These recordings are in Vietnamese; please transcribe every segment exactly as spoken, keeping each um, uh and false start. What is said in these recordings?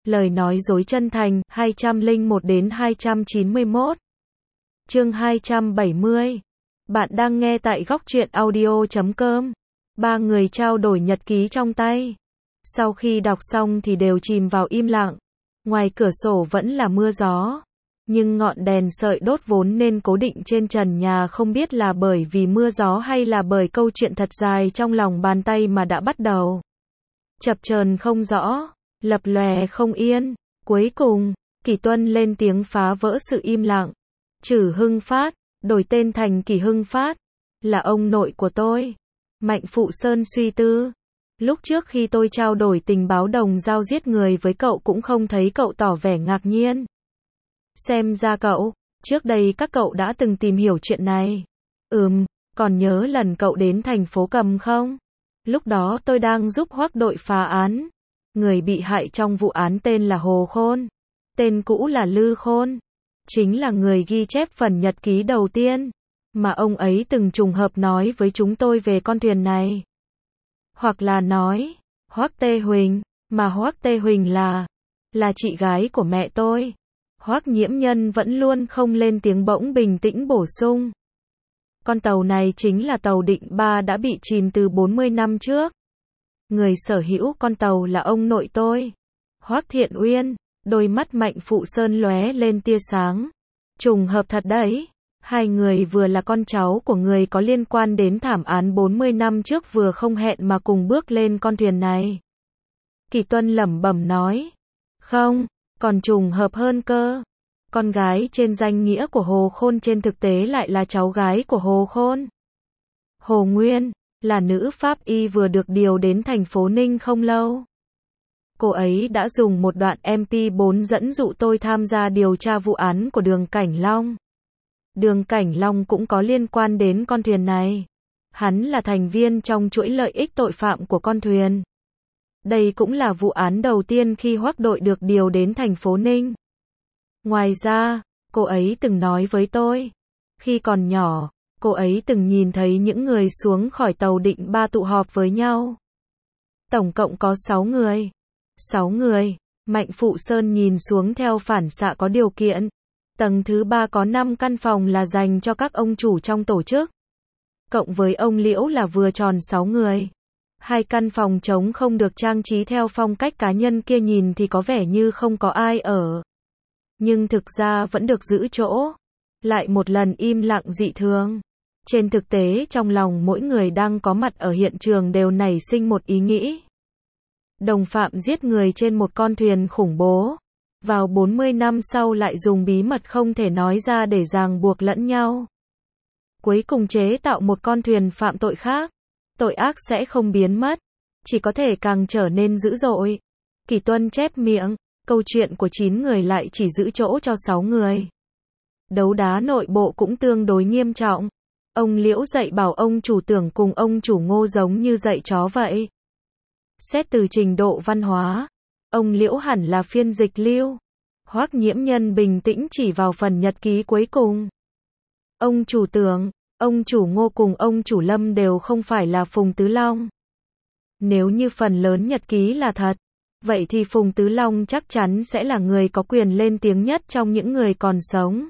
Lời nói dối chân thành, hai trăm lẻ một đến hai trăm chín mươi mốt. Chương hai trăm bảy mươi. Bạn đang nghe tại góc truyện audio chấm com. Ba người trao đổi nhật ký trong tay. Sau khi đọc xong thì đều chìm vào im lặng. Ngoài cửa sổ vẫn là mưa gió. Nhưng ngọn đèn sợi đốt vốn nên cố định trên trần nhà, không biết là bởi vì mưa gió hay là bởi câu chuyện thật dài trong lòng bàn tay mà đã bắt đầu. Chập chờn không rõ, lập lòe không yên. Cuối cùng, Kỷ Tuân lên tiếng phá vỡ sự im lặng. Trử Hưng Phát, đổi tên thành Kỷ Hưng Phát, là ông nội của tôi. Mạnh Phụ Sơn suy tư. Lúc trước khi tôi trao đổi tình báo đồng dao giết người với cậu cũng không thấy cậu tỏ vẻ ngạc nhiên. Xem ra cậu, trước đây các cậu đã từng tìm hiểu chuyện này. Ừm, còn nhớ lần cậu đến thành phố Cầm không? Lúc đó tôi đang giúp Hoắc đội phá án. Người bị hại trong vụ án tên là Hồ Khôn. Tên cũ là Lư Khôn. Chính là người ghi chép phần nhật ký đầu tiên mà ông ấy từng trùng hợp nói với chúng tôi về con thuyền này. Hoặc là nói, Hoắc Tê Huỳnh, mà Hoắc Tê Huỳnh là, là chị gái của mẹ tôi. Hoắc Nhiễm Nhân vẫn luôn không lên tiếng, bỗng bình tĩnh bổ sung. Con tàu này chính là tàu Định Ba đã bị chìm từ bốn mươi năm trước. Người sở hữu con tàu là ông nội tôi. Hoắc Thiện Uyên, đôi mắt Mạnh Phụ Sơn lóe lên tia sáng. Trùng hợp thật đấy. Hai người vừa là con cháu của người có liên quan đến thảm án bốn mươi năm trước, vừa không hẹn mà cùng bước lên con thuyền này. Kỷ Tuân lẩm bẩm nói. Không, còn trùng hợp hơn cơ. Con gái trên danh nghĩa của Hồ Khôn trên thực tế lại là cháu gái của Hồ Khôn. Hồ Nguyên, là nữ pháp y vừa được điều đến thành phố Ninh không lâu. Cô ấy đã dùng một đoạn em pê bốn dẫn dụ tôi tham gia điều tra vụ án của Đường Cảnh Long. Đường Cảnh Long cũng có liên quan đến con thuyền này. Hắn là thành viên trong chuỗi lợi ích tội phạm của con thuyền. Đây cũng là vụ án đầu tiên khi Hoắc đội được điều đến thành phố Ninh. Ngoài ra, cô ấy từng nói với tôi, khi còn nhỏ, cô ấy từng nhìn thấy những người xuống khỏi tàu Định Ba tụ họp với nhau. Tổng cộng có sáu người. sáu người, Mạnh Phụ Sơn nhìn xuống theo phản xạ có điều kiện. Tầng thứ ba có năm căn phòng là dành cho các ông chủ trong tổ chức. Cộng với ông Liễu là vừa tròn sáu người. Hai căn phòng trống không được trang trí theo phong cách cá nhân kia, nhìn thì có vẻ như không có ai ở. Nhưng thực ra vẫn được giữ chỗ. Lại một lần im lặng dị thường. Trên thực tế trong lòng mỗi người đang có mặt ở hiện trường đều nảy sinh một ý nghĩ. Đồng phạm giết người trên một con thuyền khủng bố. Vào bốn mươi năm sau lại dùng bí mật không thể nói ra để ràng buộc lẫn nhau. Cuối cùng chế tạo một con thuyền phạm tội khác. Tội ác sẽ không biến mất, chỉ có thể càng trở nên dữ dội. Kỷ Tuân chép miệng, câu chuyện của chín người lại chỉ giữ chỗ cho sáu người. Đấu đá nội bộ cũng tương đối nghiêm trọng. Ông Liễu dạy bảo ông chủ Tưởng cùng ông chủ Ngô giống như dạy chó vậy. Xét từ trình độ văn hóa, ông Liễu hẳn là phiên dịch lưu. Hoắc Nhiễm Nhân bình tĩnh chỉ vào phần nhật ký cuối cùng. Ông chủ Tưởng, ông chủ Ngô cùng ông chủ Lâm đều không phải là Phùng Tứ Long. Nếu như phần lớn nhật ký là thật, vậy thì Phùng Tứ Long chắc chắn sẽ là người có quyền lên tiếng nhất trong những người còn sống.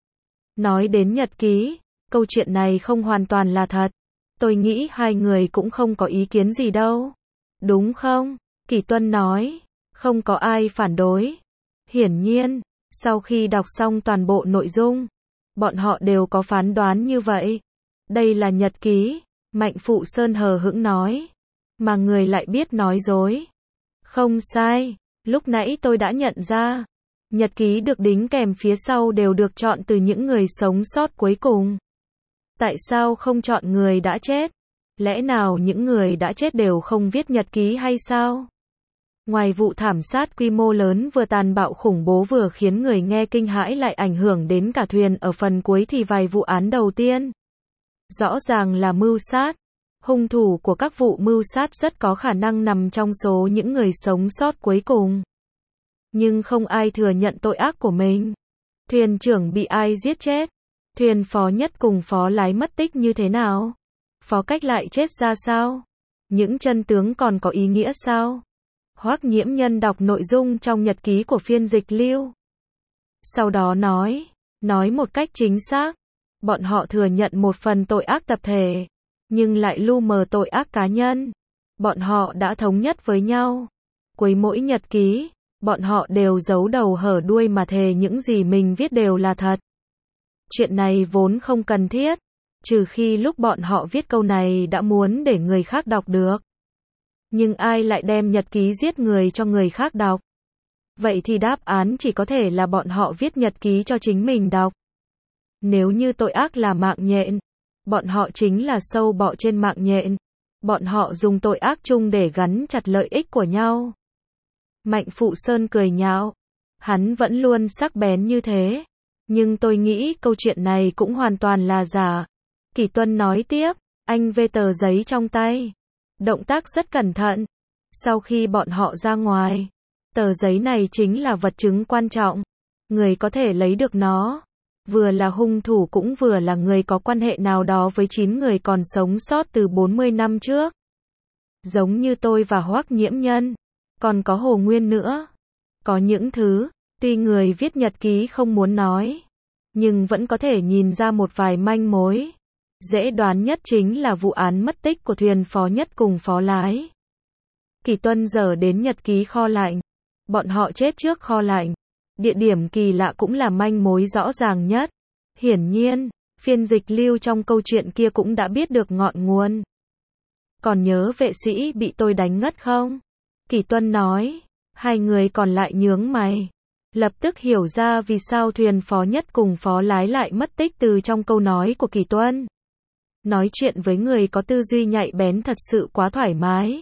Nói đến nhật ký, câu chuyện này không hoàn toàn là thật. Tôi nghĩ hai người cũng không có ý kiến gì đâu. Đúng không? Kỷ Tuân nói. Không có ai phản đối. Hiển nhiên, sau khi đọc xong toàn bộ nội dung, bọn họ đều có phán đoán như vậy. Đây là nhật ký, Mạnh Phụ Sơn hờ hững nói. Mà người lại biết nói dối. Không sai, lúc nãy tôi đã nhận ra. Nhật ký được đính kèm phía sau đều được chọn từ những người sống sót cuối cùng. Tại sao không chọn người đã chết? Lẽ nào những người đã chết đều không viết nhật ký hay sao? Ngoài vụ thảm sát quy mô lớn vừa tàn bạo khủng bố vừa khiến người nghe kinh hãi lại ảnh hưởng đến cả thuyền ở phần cuối thì vài vụ án đầu tiên rõ ràng là mưu sát. Hung thủ của các vụ mưu sát rất có khả năng nằm trong số những người sống sót cuối cùng. Nhưng không ai thừa nhận tội ác của mình. Thuyền trưởng bị ai giết chết? Thuyền phó nhất cùng phó lái mất tích như thế nào? Phó cách lại chết ra sao? Những chân tướng còn có ý nghĩa sao? Hoắc Nhiễm Nhân đọc nội dung trong nhật ký của phiên dịch Lưu. Sau đó nói, nói một cách chính xác, bọn họ thừa nhận một phần tội ác tập thể, nhưng lại lu mờ tội ác cá nhân. Bọn họ đã thống nhất với nhau. Cuối mỗi nhật ký, bọn họ đều giấu đầu hở đuôi mà thề những gì mình viết đều là thật. Chuyện này vốn không cần thiết, trừ khi lúc bọn họ viết câu này đã muốn để người khác đọc được. Nhưng ai lại đem nhật ký giết người cho người khác đọc? Vậy thì đáp án chỉ có thể là bọn họ viết nhật ký cho chính mình đọc. Nếu như tội ác là mạng nhện, bọn họ chính là sâu bọ trên mạng nhện. Bọn họ dùng tội ác chung để gắn chặt lợi ích của nhau. Mạnh Phụ Sơn cười nhạo. Hắn vẫn luôn sắc bén như thế. Nhưng tôi nghĩ câu chuyện này cũng hoàn toàn là giả. Kỷ Tuân nói tiếp, anh vê tờ giấy trong tay. Động tác rất cẩn thận. Sau khi bọn họ ra ngoài, tờ giấy này chính là vật chứng quan trọng. Người có thể lấy được nó, vừa là hung thủ cũng vừa là người có quan hệ nào đó với chín người còn sống sót từ bốn mươi năm trước. Giống như tôi và Hoắc Nhiễm Nhân, còn có Hồ Nguyên nữa. Có những thứ, tuy người viết nhật ký không muốn nói, nhưng vẫn có thể nhìn ra một vài manh mối. Dễ đoán nhất chính là vụ án mất tích của thuyền phó nhất cùng phó lái. Kỷ Tuân giờ đến nhật ký kho lạnh. Bọn họ chết trước kho lạnh. Địa điểm kỳ lạ cũng là manh mối rõ ràng nhất. Hiển nhiên, phiên dịch Lưu trong câu chuyện kia cũng đã biết được ngọn nguồn. Còn nhớ vệ sĩ bị tôi đánh ngất không? Kỷ Tuân nói. Hai người còn lại nhướng mày. Lập tức hiểu ra vì sao thuyền phó nhất cùng phó lái lại mất tích từ trong câu nói của Kỷ Tuân. Nói chuyện với người có tư duy nhạy bén thật sự quá thoải mái.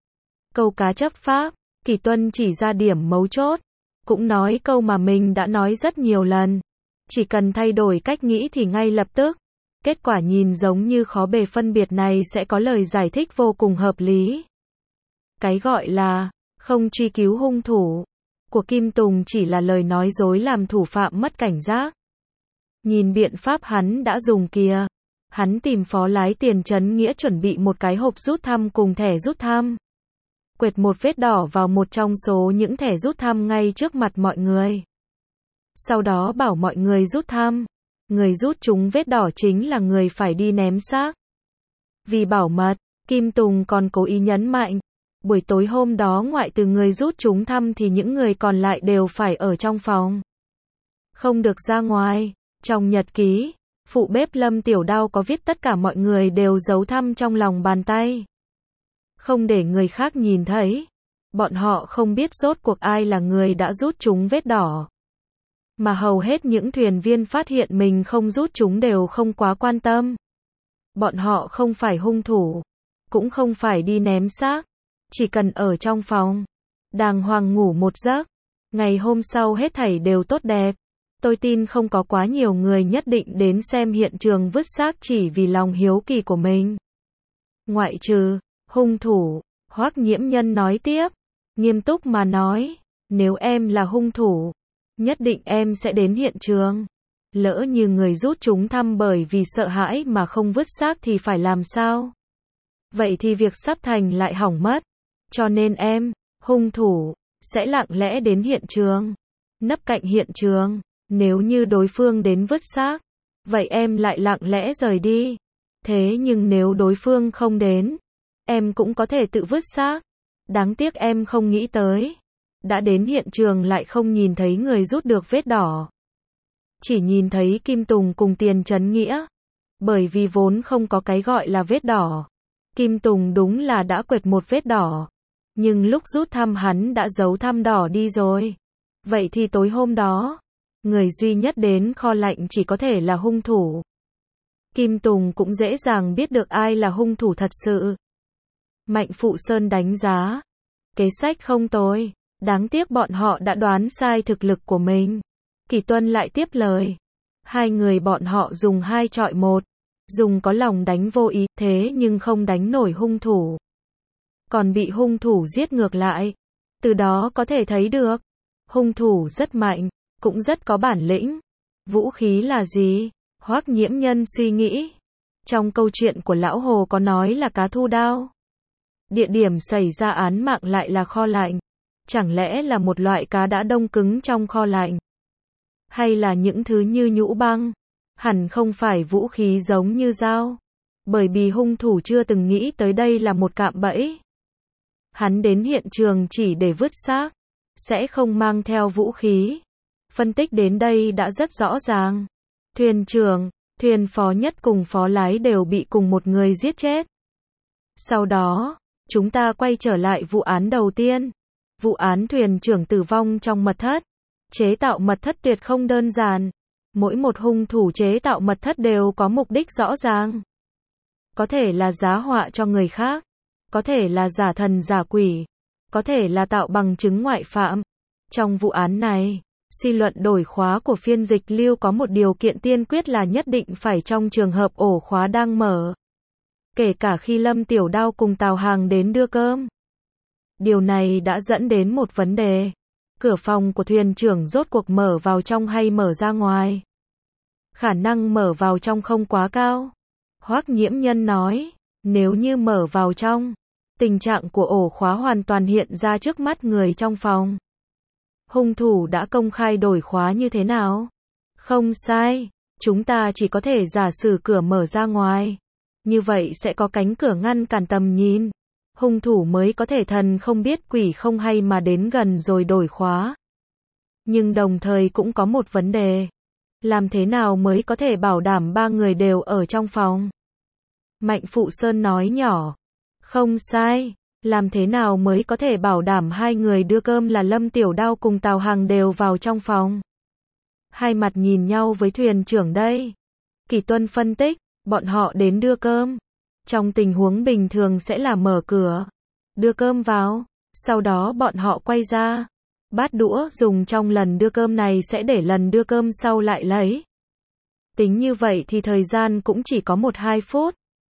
Câu cá chấp pháp, Kỷ Tuân chỉ ra điểm mấu chốt. Cũng nói câu mà mình đã nói rất nhiều lần. Chỉ cần thay đổi cách nghĩ thì ngay lập tức. Kết quả nhìn giống như khó bề phân biệt này sẽ có lời giải thích vô cùng hợp lý. Cái gọi là không truy cứu hung thủ của Kim Tùng chỉ là lời nói dối làm thủ phạm mất cảnh giác. Nhìn biện pháp hắn đã dùng kìa. Hắn tìm phó lái Tiền Trấn Nghĩa chuẩn bị một cái hộp rút thăm cùng thẻ rút thăm. Quệt một vết đỏ vào một trong số những thẻ rút thăm ngay trước mặt mọi người. Sau đó bảo mọi người rút thăm. Người rút trúng vết đỏ chính là người phải đi ném xác. Vì bảo mật, Kim Tùng còn cố ý nhấn mạnh. Buổi tối hôm đó ngoại trừ người rút trúng thăm thì những người còn lại đều phải ở trong phòng. Không được ra ngoài. Trong nhật ký, phụ bếp Lâm Tiểu Đao có viết tất cả mọi người đều giấu thăm trong lòng bàn tay. Không để người khác nhìn thấy. Bọn họ không biết rốt cuộc ai là người đã rút trúng vết đỏ. Mà hầu hết những thuyền viên phát hiện mình không rút trúng đều không quá quan tâm. Bọn họ không phải hung thủ, cũng không phải đi ném xác. Chỉ cần ở trong phòng, đàng hoàng ngủ một giấc. Ngày hôm sau hết thảy đều tốt đẹp. Tôi tin không có quá nhiều người nhất định đến xem hiện trường vứt xác chỉ vì lòng hiếu kỳ của mình. Ngoại trừ hung thủ, Hoắc Nhiễm Nhân nói tiếp, nghiêm túc mà nói, nếu em là hung thủ, nhất định em sẽ đến hiện trường. Lỡ như người rút trúng thăm bởi vì sợ hãi mà không vứt xác thì phải làm sao? Vậy thì việc sắp thành lại hỏng mất. Cho nên em, hung thủ, sẽ lặng lẽ đến hiện trường, nấp cạnh hiện trường. Nếu như đối phương đến vứt xác, vậy em lại lặng lẽ rời đi. Thế nhưng nếu đối phương không đến, em cũng có thể tự vứt xác. Đáng tiếc em không nghĩ tới. Đã đến hiện trường lại không nhìn thấy người rút được vết đỏ. Chỉ nhìn thấy Kim Tùng cùng Tiền Trấn Nghĩa. Bởi vì vốn không có cái gọi là vết đỏ. Kim Tùng đúng là đã quệt một vết đỏ. Nhưng lúc rút thăm hắn đã giấu thăm đỏ đi rồi. Vậy thì tối hôm đó, người duy nhất đến kho lạnh chỉ có thể là hung thủ. Kim Tùng cũng dễ dàng biết được ai là hung thủ thật sự. Mạnh Phụ Sơn đánh giá. Kế sách không tồi. Đáng tiếc bọn họ đã đoán sai thực lực của mình. Kỷ Tuân lại tiếp lời. Hai người bọn họ dùng hai chọi một. Dùng có lòng đánh vô ý, thế nhưng không đánh nổi hung thủ. Còn bị hung thủ giết ngược lại. Từ đó có thể thấy được. Hung thủ rất mạnh, cũng rất có bản lĩnh. Vũ khí là gì? Hoắc Nhiễm Nhân suy nghĩ. Trong câu chuyện của Lão Hồ có nói là cá thu đao. Địa điểm xảy ra án mạng lại là kho lạnh. Chẳng lẽ là một loại cá đã đông cứng trong kho lạnh? Hay là những thứ như nhũ băng? Hẳn không phải vũ khí giống như dao. Bởi vì hung thủ chưa từng nghĩ tới đây là một cạm bẫy. Hắn đến hiện trường chỉ để vứt xác, sẽ không mang theo vũ khí. Phân tích đến đây đã rất rõ ràng. Thuyền trưởng, thuyền phó nhất cùng phó lái đều bị cùng một người giết chết. Sau đó, chúng ta quay trở lại vụ án đầu tiên. Vụ án thuyền trưởng tử vong trong mật thất. Chế tạo mật thất tuyệt không đơn giản. Mỗi một hung thủ chế tạo mật thất đều có mục đích rõ ràng. Có thể là giá họa cho người khác. Có thể là giả thần giả quỷ. Có thể là tạo bằng chứng ngoại phạm. Trong vụ án này, suy luận đổi khóa của phiên dịch lưu có một điều kiện tiên quyết là nhất định phải trong trường hợp ổ khóa đang mở. Kể cả khi Lâm Tiểu Đao cùng Tào Hàng đến đưa cơm. Điều này đã dẫn đến một vấn đề. Cửa phòng của thuyền trưởng rốt cuộc mở vào trong hay mở ra ngoài? Khả năng mở vào trong không quá cao. Hoắc Nhiễm Nhân nói, nếu như mở vào trong, tình trạng của ổ khóa hoàn toàn hiện ra trước mắt người trong phòng. Hung thủ đã công khai đổi khóa như thế nào? Không sai, chúng ta chỉ có thể giả sử cửa mở ra ngoài. Như vậy sẽ có cánh cửa ngăn cản tầm nhìn. Hung thủ mới có thể thần không biết quỷ không hay mà đến gần rồi đổi khóa. Nhưng đồng thời cũng có một vấn đề. Làm thế nào mới có thể bảo đảm ba người đều ở trong phòng? Mạnh Phụ Sơn nói nhỏ. Không sai. Làm thế nào mới có thể bảo đảm hai người đưa cơm là Lâm Tiểu Đao cùng Tào Hằng đều vào trong phòng? Hai mặt nhìn nhau với thuyền trưởng đây. Kỷ Tuân phân tích, bọn họ đến đưa cơm. Trong tình huống bình thường sẽ là mở cửa, đưa cơm vào, sau đó bọn họ quay ra. Bát đũa dùng trong lần đưa cơm này sẽ để lần đưa cơm sau lại lấy. Tính như vậy thì thời gian cũng chỉ có một hai phút.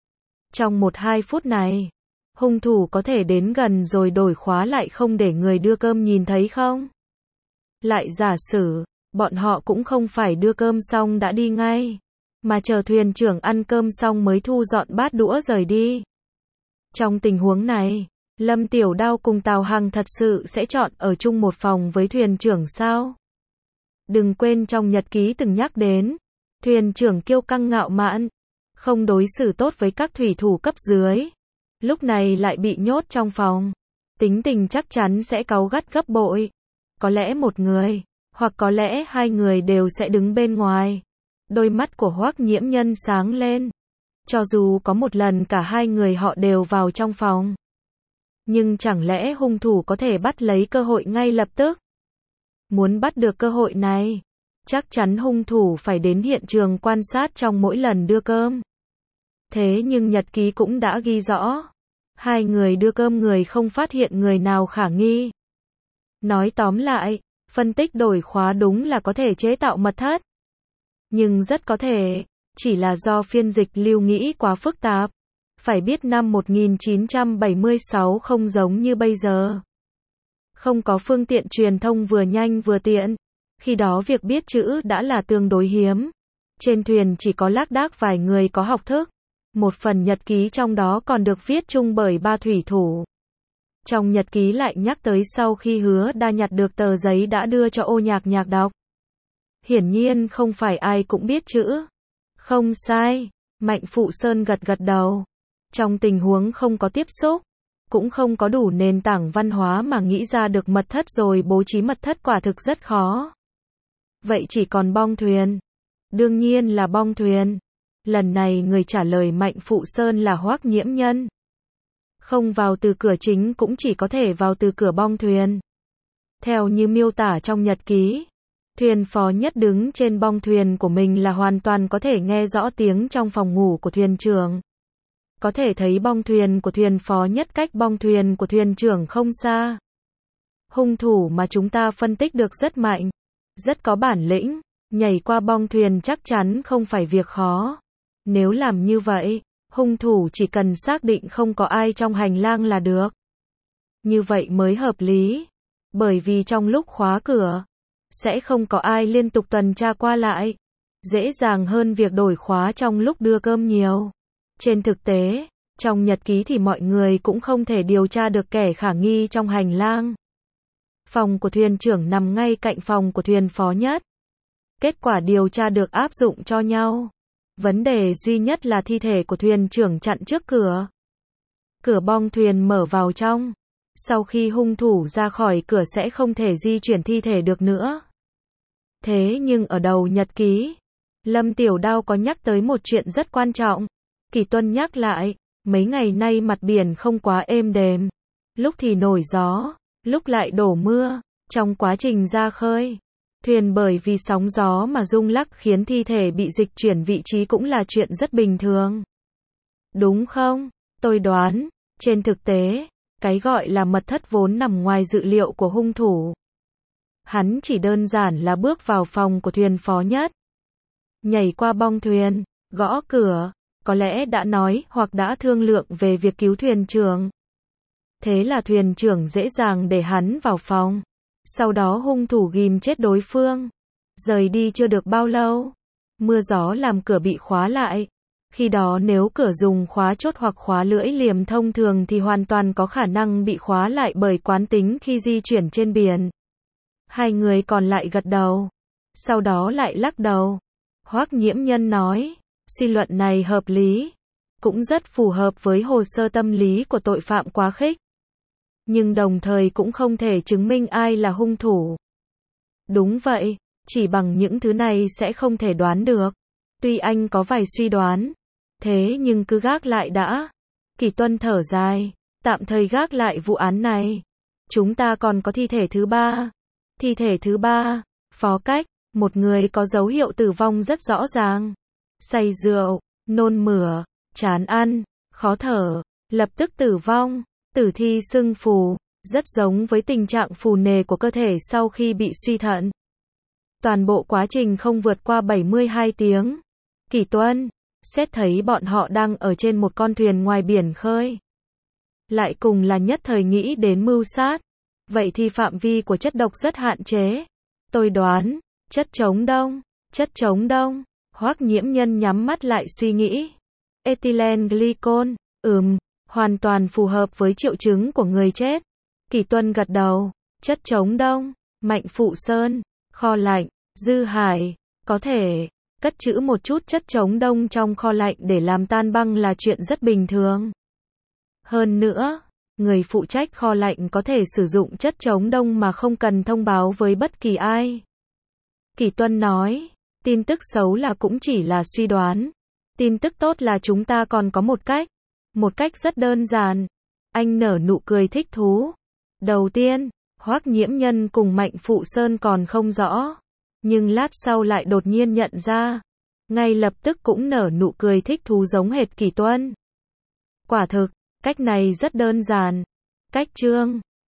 Trong một hai phút này, hung thủ có thể đến gần rồi đổi khóa lại không để người đưa cơm nhìn thấy không? Lại giả sử, bọn họ cũng không phải đưa cơm xong đã đi ngay, mà chờ thuyền trưởng ăn cơm xong mới thu dọn bát đũa rời đi. Trong tình huống này, Lâm Tiểu Đao cùng Tào Hằng thật sự sẽ chọn ở chung một phòng với thuyền trưởng sao? Đừng quên trong nhật ký từng nhắc đến, thuyền trưởng kiêu căng ngạo mạn, không đối xử tốt với các thủy thủ cấp dưới. Lúc này lại bị nhốt trong phòng. Tính tình chắc chắn sẽ cáu gắt gấp bội. Có lẽ một người, hoặc có lẽ hai người đều sẽ đứng bên ngoài. Đôi mắt của Hoắc Nhiễm Nhân sáng lên. Cho dù có một lần cả hai người họ đều vào trong phòng. Nhưng chẳng lẽ hung thủ có thể bắt lấy cơ hội ngay lập tức? Muốn bắt được cơ hội này, chắc chắn hung thủ phải đến hiện trường quan sát trong mỗi lần đưa cơm. Thế nhưng nhật ký cũng đã ghi rõ. Hai người đưa cơm người không phát hiện người nào khả nghi. Nói tóm lại, phân tích đổi khóa đúng là có thể chế tạo mật thất. Nhưng rất có thể, chỉ là do phiên dịch lưu nghĩ quá phức tạp. Phải biết năm một nghìn chín trăm bảy mươi sáu không giống như bây giờ. Không có phương tiện truyền thông vừa nhanh vừa tiện. Khi đó việc biết chữ đã là tương đối hiếm. Trên thuyền chỉ có lác đác vài người có học thức. Một phần nhật ký trong đó còn được viết chung bởi ba thủy thủ. Trong nhật ký lại nhắc tới sau khi Hứa Đa nhặt được tờ giấy đã đưa cho Ô Nhạc Nhạc đọc. Hiển nhiên không phải ai cũng biết chữ. Không sai, Mạnh Phụ Sơn gật gật đầu. Trong tình huống không có tiếp xúc, cũng không có đủ nền tảng văn hóa mà nghĩ ra được mật thất rồi bố trí mật thất quả thực rất khó. Vậy chỉ còn bong thuyền. Đương nhiên là bong thuyền. Lần này người trả lời Mạnh Phụ Sơn là Hoắc Nhiễm Nhân. Không vào từ cửa chính cũng chỉ có thể vào từ cửa bong thuyền. Theo như miêu tả trong nhật ký, thuyền phó nhất đứng trên bong thuyền của mình là hoàn toàn có thể nghe rõ tiếng trong phòng ngủ của thuyền trưởng. Có thể thấy bong thuyền của thuyền phó nhất cách bong thuyền của thuyền trưởng không xa. Hung thủ mà chúng ta phân tích được rất mạnh, rất có bản lĩnh, nhảy qua bong thuyền chắc chắn không phải việc khó. Nếu làm như vậy, hung thủ chỉ cần xác định không có ai trong hành lang là được. Như vậy mới hợp lý. Bởi vì trong lúc khóa cửa, sẽ không có ai liên tục tuần tra qua lại. Dễ dàng hơn việc đổi khóa trong lúc đưa cơm nhiều. Trên thực tế, trong nhật ký thì mọi người cũng không thể điều tra được kẻ khả nghi trong hành lang. Phòng của thuyền trưởng nằm ngay cạnh phòng của thuyền phó nhất. Kết quả điều tra được áp dụng cho nhau. Vấn đề duy nhất là thi thể của thuyền trưởng chặn trước cửa. Cửa bong thuyền mở vào trong. Sau khi hung thủ ra khỏi cửa sẽ không thể di chuyển thi thể được nữa. Thế nhưng ở đầu nhật ký, Lâm Tiểu Đao có nhắc tới một chuyện rất quan trọng. Kỳ Tuân nhắc lại, mấy ngày nay mặt biển không quá êm đềm. Lúc thì nổi gió, lúc lại đổ mưa. Trong quá trình ra khơi, thuyền bởi vì sóng gió mà rung lắc khiến thi thể bị dịch chuyển vị trí cũng là chuyện rất bình thường. Đúng không? Tôi đoán, trên thực tế, cái gọi là mật thất vốn nằm ngoài dự liệu của hung thủ. Hắn chỉ đơn giản là bước vào phòng của thuyền phó nhất. Nhảy qua bong thuyền, gõ cửa, có lẽ đã nói hoặc đã thương lượng về việc cứu thuyền trưởng. Thế là thuyền trưởng dễ dàng để hắn vào phòng. Sau đó hung thủ ghim chết đối phương. Rời đi chưa được bao lâu, mưa gió làm cửa bị khóa lại. Khi đó nếu cửa dùng khóa chốt hoặc khóa lưỡi liềm thông thường thì hoàn toàn có khả năng bị khóa lại bởi quán tính khi di chuyển trên biển. Hai người còn lại gật đầu. Sau đó lại lắc đầu. Hoắc Nhiễm Nhân nói, suy luận này hợp lý. Cũng rất phù hợp với hồ sơ tâm lý của tội phạm quá khích. Nhưng đồng thời cũng không thể chứng minh ai là hung thủ. Đúng vậy, chỉ bằng những thứ này sẽ không thể đoán được. Tuy anh có vài suy đoán, thế nhưng cứ gác lại đã. Kỳ Tuân thở dài, tạm thời gác lại vụ án này. Chúng ta còn có thi thể thứ ba. Thi thể thứ ba, Phó Cách, một người có dấu hiệu tử vong rất rõ ràng. Say rượu, nôn mửa, chán ăn, khó thở, lập tức tử vong. Tử thi sưng phù, rất giống với tình trạng phù nề của cơ thể sau khi bị suy thận. Toàn bộ quá trình không vượt qua bảy mươi hai tiếng. Kỳ Tuân, xét thấy bọn họ đang ở trên một con thuyền ngoài biển khơi. Lại cùng là nhất thời nghĩ đến mưu sát. Vậy thì phạm vi của chất độc rất hạn chế. Tôi đoán, chất chống đông, chất chống đông. Hoắc Nhiễm Nhân nhắm mắt lại suy nghĩ. Ethylene glycol, ừm, hoàn toàn phù hợp với triệu chứng của người chết. Kỳ Tuân gật đầu, chất chống đông, Mạnh Phụ Sơn, kho lạnh, Dư Hải, có thể cất trữ một chút chất chống đông trong kho lạnh để làm tan băng là chuyện rất bình thường. Hơn nữa, người phụ trách kho lạnh có thể sử dụng chất chống đông mà không cần thông báo với bất kỳ ai. Kỳ Tuân nói, tin tức xấu là cũng chỉ là suy đoán. Tin tức tốt là chúng ta còn có một cách. Một cách rất đơn giản. Anh nở nụ cười thích thú. Đầu tiên, Hoắc Nhiễm Nhân cùng Mạnh Phụ Sơn còn không rõ. Nhưng lát sau lại đột nhiên nhận ra. Ngay lập tức cũng nở nụ cười thích thú giống hệt Kỳ Tuân. Quả thực, cách này rất đơn giản. Cách chương